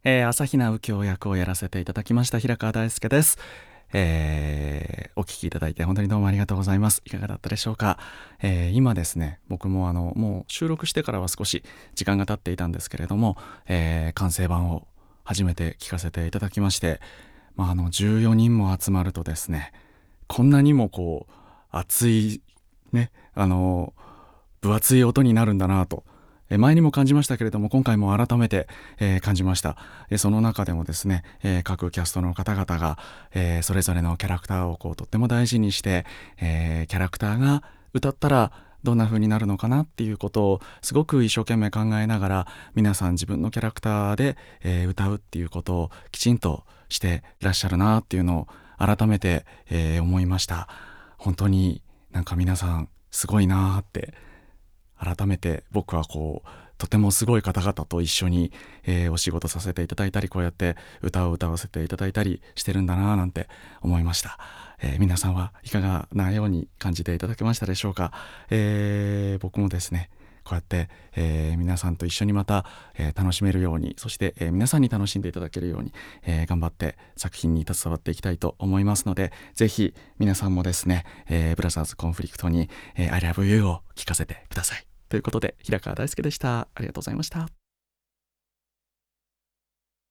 朝比奈右京役をやらせていただきました平川大輔です。お聞きいただいて本当にどうもありがとうございます。いかがだったでしょうか。今ですね、僕ももう収録してからは少し時間が経っていたんですけれども、完成版を初めて聞かせていただきまして、14人も集まるとですね、こんなにもこう熱いね、分厚い音になるんだなと、前にも感じましたけれども、今回も改めて、感じました。その中でもですね、各キャストの方々が、それぞれのキャラクターをとっても大事にして、キャラクターが歌ったらどんな風になるのかなっていうことをすごく一生懸命考えながら、皆さん自分のキャラクターで、歌うっていうことをきちんとしていらっしゃるなっていうのを改めて、思いました。本当になんか皆さんすごいなって改めて僕はとてもすごい方々と一緒に、お仕事させていただいたり、こうやって歌を歌わせていただいたりしてるんだななんて思いました。皆さんはいかがなように感じていただけましたでしょうか。僕もですねこうやって、皆さんと一緒にまた、楽しめるように、そして、皆さんに楽しんでいただけるように、頑張って作品に携わっていきたいと思いますので、ぜひ皆さんもですね、ブラザーズコンフリクトに、I love you を聞かせてください。ということで、平川大輔でした。ありがとうございました。